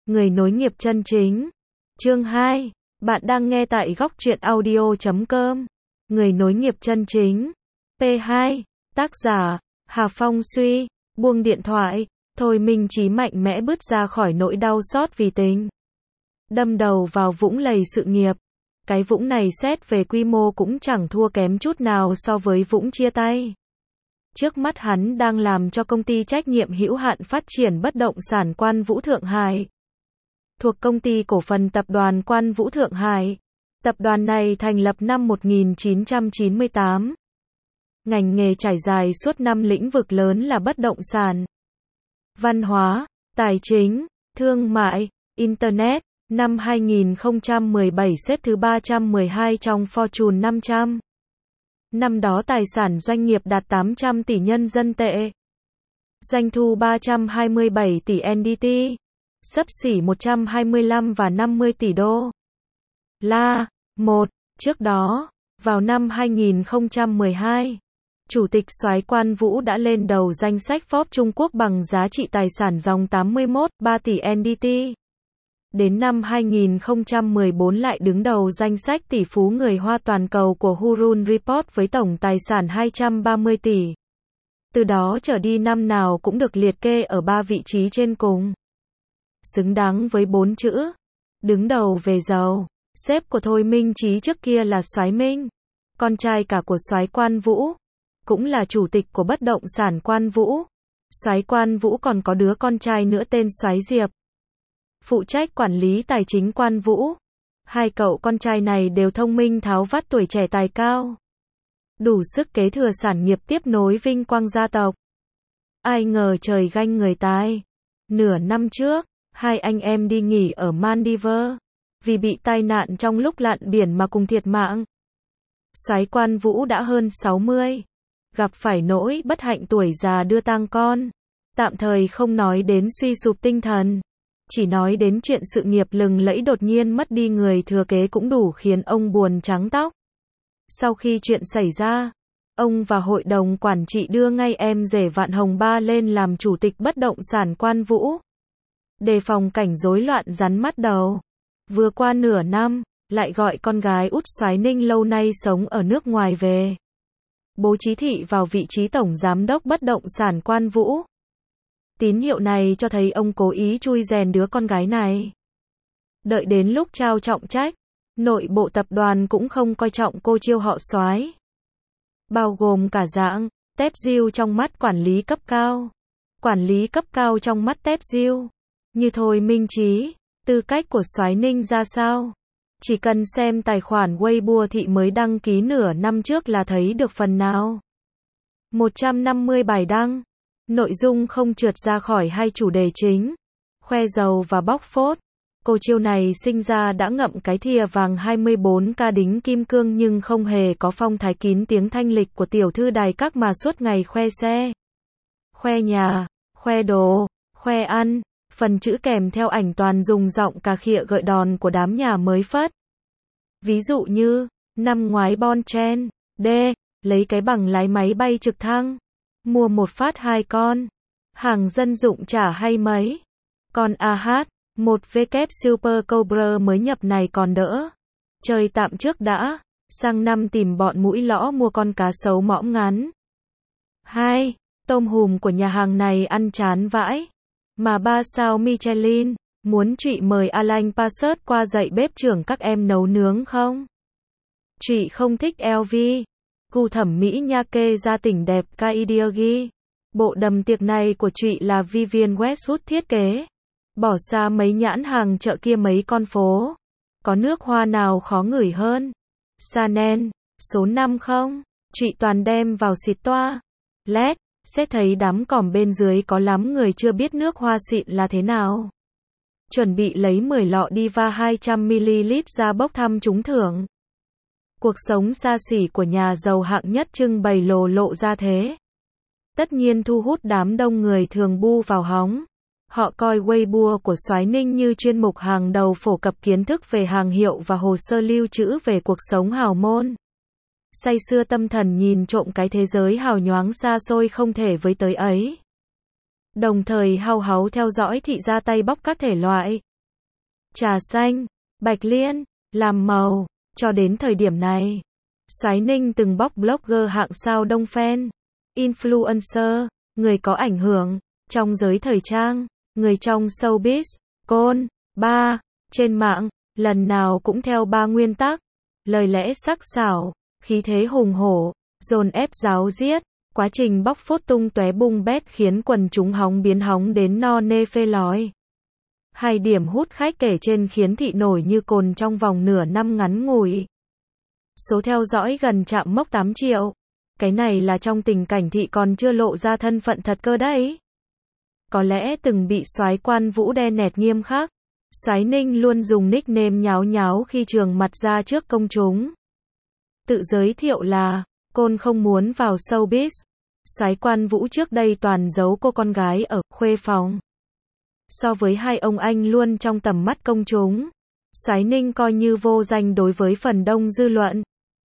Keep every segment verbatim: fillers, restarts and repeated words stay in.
Người nối nghiệp chân chính. Chương hai. Bạn đang nghe tại góc truyện audio chấm com. Người nối nghiệp chân chính. P hai. Tác giả, Hà Phong Suy. Buông điện thoại, Thôi Minh Chí mạnh mẽ bứt ra khỏi nỗi đau xót vì tình. Đâm đầu vào vũng lầy sự nghiệp. Cái vũng này xét về quy mô cũng chẳng thua kém chút nào so với vũng chia tay. Trước mắt hắn đang làm cho công ty trách nhiệm hữu hạn phát triển bất động sản Quan Vũ Thượng Hải, thuộc công ty cổ phần tập đoàn Quan Vũ Thượng Hải. Tập đoàn này thành lập năm một nghìn chín trăm chín mươi tám. Ngành nghề trải dài suốt năm lĩnh vực lớn là bất động sản, văn hóa, tài chính, thương mại, Internet. Năm hai nghìn không trăm mười bảy xếp thứ ba trăm mười hai trong Fortune năm trăm. Năm đó tài sản doanh nghiệp đạt tám trăm tỷ nhân dân tệ. Doanh thu ba trăm hai mươi bảy tỷ en đê tê, xấp xỉ một trăm hai mươi lăm và năm mươi tỷ đô la. Một. Trước đó, vào năm hai nghìn không trăm mười hai, Chủ tịch soái Quan Vũ đã lên đầu danh sách Forbes Trung Quốc bằng giá trị tài sản ròng tám mươi mốt phẩy ba tỷ en đê tê. Đến năm hai nghìn không trăm mười bốn lại đứng đầu danh sách tỷ phú người Hoa toàn cầu của Hurun Report với tổng tài sản hai trăm ba mươi tỷ. Từ đó trở đi năm nào cũng được liệt kê ở ba vị trí trên cùng. Xứng đáng với bốn chữ đứng đầu về giàu. Sếp của Thôi Minh Chí trước kia là soái Minh, con trai cả của soái Quan Vũ, cũng là chủ tịch của bất động sản Quan Vũ. Soái Quan Vũ còn có đứa con trai nữa tên soái Diệp, phụ trách quản lý tài chính Quan Vũ. Hai cậu con trai này đều thông minh tháo vát, tuổi trẻ tài cao, đủ sức kế thừa sản nghiệp tiếp nối vinh quang gia tộc. Ai ngờ trời ganh người tài. Nửa năm trước, hai anh em đi nghỉ ở Maldives, vì bị tai nạn trong lúc lặn biển mà cùng thiệt mạng. Soái Quan Vũ đã hơn sáu mươi, gặp phải nỗi bất hạnh tuổi già đưa tang con. Tạm thời không nói đến suy sụp tinh thần, chỉ nói đến chuyện sự nghiệp lừng lẫy đột nhiên mất đi người thừa kế cũng đủ khiến ông buồn trắng tóc. Sau khi chuyện xảy ra, ông và hội đồng quản trị đưa ngay em rể Vạn Hồng Ba lên làm chủ tịch bất động sản Quan Vũ, đề phòng cảnh rối loạn rắn mắt đầu. Vừa qua nửa năm, lại gọi con gái út soái Ninh lâu nay sống ở nước ngoài về, bố trí thị vào vị trí tổng giám đốc bất động sản Quan Vũ. Tín hiệu này cho thấy ông cố ý chui rèn đứa con gái này. Đợi đến lúc trao trọng trách, nội bộ tập đoàn cũng không coi trọng cô chiêu họ soái, bao gồm cả dạng tép diêu trong mắt quản lý cấp cao, quản lý cấp cao trong mắt tép diêu. Như Thôi Minh Chí, tư cách của soái Ninh ra sao? Chỉ cần xem tài khoản Weibo thị mới đăng ký nửa năm trước là thấy được phần nào. một trăm năm mươi bài đăng, nội dung không trượt ra khỏi hai chủ đề chính, khoe giàu và bóc phốt. Cô chiêu này sinh ra đã ngậm cái thìa vàng hai mươi bốn ca đính kim cương nhưng không hề có phong thái kín tiếng thanh lịch của tiểu thư đài các mà suốt ngày khoe xe, khoe nhà, khoe đồ, khoe ăn. Phần chữ kèm theo ảnh toàn dùng giọng cà khịa gợi đòn của đám nhà mới phất. Ví dụ như, năm ngoái Bon Chen, D, lấy cái bằng lái máy bay trực thăng, mua một phát hai con, hàng dân dụng trả hay mấy. Còn a hát, một W Super Cobra mới nhập này còn đỡ. Chơi tạm trước đã, sang năm tìm bọn mũi lõ mua con cá sấu mõm ngắn. hai. Tôm hùm của nhà hàng này ăn chán vãi. Mà ba sao Michelin, muốn Trụy mời Alain Passert qua dạy bếp trưởng các em nấu nướng không? Trụy không thích lờ vê. Gu thẩm mỹ nha kê ra tỉnh đẹp Kaidiagi. Bộ đầm tiệc này của Trụy là Vivienne Westwood thiết kế. Bỏ xa mấy nhãn hàng chợ kia mấy con phố. Có nước hoa nào khó ngửi hơn? Chanel, số năm không? Trụy toàn đem vào xịt toa lét. Xét thấy đám còm bên dưới có lắm người chưa biết nước hoa xịn là thế nào. Chuẩn bị lấy mười lọ Diva hai trăm mi li lít ra bốc thăm trúng thưởng. Cuộc sống xa xỉ của nhà giàu hạng nhất trưng bày lồ lộ ra thế. Tất nhiên thu hút đám đông người thường bu vào hóng. Họ coi Weibo của soái Ninh như chuyên mục hàng đầu phổ cập kiến thức về hàng hiệu và hồ sơ lưu trữ về cuộc sống hào môn. Say sưa tâm thần nhìn trộm cái thế giới hào nhoáng xa xôi không thể với tới ấy. Đồng thời hao háu theo dõi thị gia tay bóc các thể loại trà xanh, bạch liên, làm màu. Cho đến thời điểm này, Soái Ninh từng bóc blogger hạng sao đông fan, influencer, người có ảnh hưởng, trong giới thời trang, người trong showbiz, côn, ba, trên mạng, lần nào cũng theo ba nguyên tắc, lời lẽ sắc sảo, khí thế hùng hổ, dồn ép giáo diết, quá trình bóc phốt tung tóe bung bét khiến quần chúng hóng biến hóng đến no nê phê lói. Hai điểm hút khách kể trên khiến thị nổi như cồn trong vòng nửa năm ngắn ngủi. Số theo dõi gần chạm mốc tám triệu. Cái này là trong tình cảnh thị còn chưa lộ ra thân phận thật cơ đấy. Có lẽ từng bị soái Quan Vũ đe nẹt nghiêm khắc. Soái Ninh luôn dùng nickname nháo nháo khi trường mặt ra trước công chúng. Tự giới thiệu là, côn không muốn vào showbiz. Soái Quan Vũ trước đây toàn giấu cô con gái ở khuê phòng. So với hai ông anh luôn trong tầm mắt công chúng, Soái Ninh coi như vô danh đối với phần đông dư luận.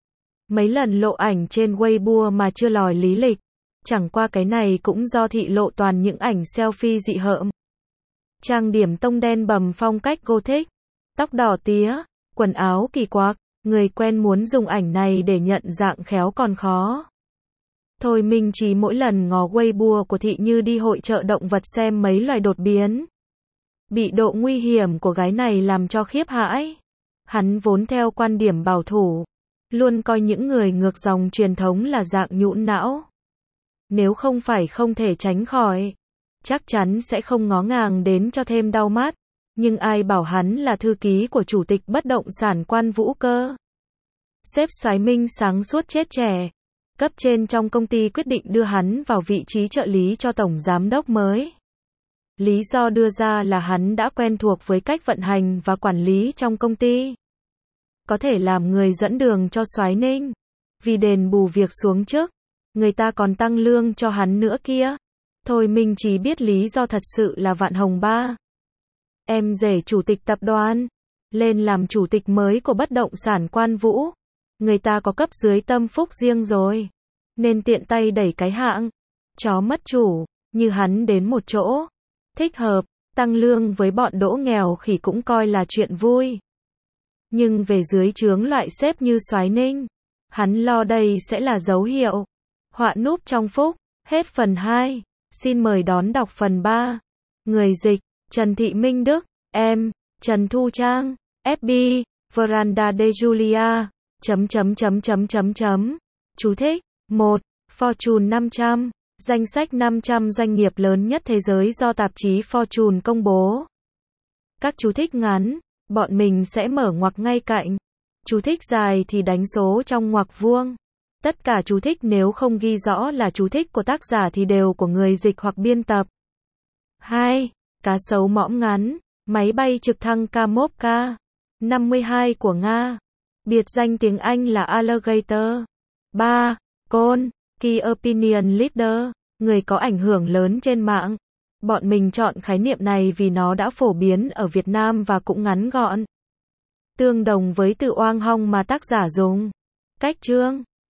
Mấy lần lộ ảnh trên Weibo mà chưa lòi lý lịch. Chẳng qua cái này cũng do thị lộ toàn những ảnh selfie dị hợm. Trang điểm tông đen bầm phong cách gothic, tóc đỏ tía, quần áo kỳ quặc, người quen muốn dùng ảnh này để nhận dạng khéo còn khó. Thôi Minh Chí mỗi lần ngó Weibo của thị như đi hội chợ động vật xem mấy loài đột biến. Bị độ nguy hiểm của gái này làm cho khiếp hãi. Hắn vốn theo quan điểm bảo thủ, luôn coi những người ngược dòng truyền thống là dạng nhũn não. Nếu không phải không thể tránh khỏi, chắc chắn sẽ không ngó ngàng đến cho thêm đau mắt. Nhưng ai bảo hắn là thư ký của chủ tịch bất động sản Quan Vũ cơ. Sếp Soái Minh sáng suốt chết trẻ. Cấp trên trong công ty quyết định đưa hắn vào vị trí trợ lý cho tổng giám đốc mới. Lý do đưa ra là hắn đã quen thuộc với cách vận hành và quản lý trong công ty. Có thể làm người dẫn đường cho Soái Ninh. Vì đền bù việc xuống chức, người ta còn tăng lương cho hắn nữa kia. Thôi mình chỉ biết lý do thật sự là Vạn Hồng Ba. Em rể chủ tịch tập đoàn, lên làm chủ tịch mới của bất động sản Quan Vũ. Người ta có cấp dưới tâm phúc riêng rồi, nên tiện tay đẩy cái hạng chó mất chủ như hắn đến một chỗ thích hợp, tăng lương với bọn đỗ nghèo khỉ cũng coi là chuyện vui. Nhưng về dưới trướng loại sếp như Soái Ninh, hắn lo đây sẽ là dấu hiệu họa núp trong phúc. Hết phần hai, xin mời đón đọc phần ba. Người dịch, Trần Thị Minh Đức, em, Trần Thu Trang, ép bê, Veranda de Julia, chấm chấm chấm chấm chấm chấm. Chú thích, một. Fortune năm trăm, danh sách năm trăm doanh nghiệp lớn nhất thế giới do tạp chí Fortune công bố. Các chú thích ngắn, bọn mình sẽ mở ngoặc ngay cạnh. Chú thích dài thì đánh số trong ngoặc vuông. Tất cả chú thích nếu không ghi rõ là chú thích của tác giả thì đều của người dịch hoặc biên tập. hai. Cá sấu mõm ngắn, máy bay trực thăng K một K năm mươi hai của Nga. Biệt danh tiếng Anh là Alligator. ba. Côn, Key Opinion Leader, người có ảnh hưởng lớn trên mạng. Bọn mình chọn khái niệm này vì nó đã phổ biến ở Việt Nam và cũng ngắn gọn. Tương đồng với từ oang hong mà tác giả dùng. Cách chương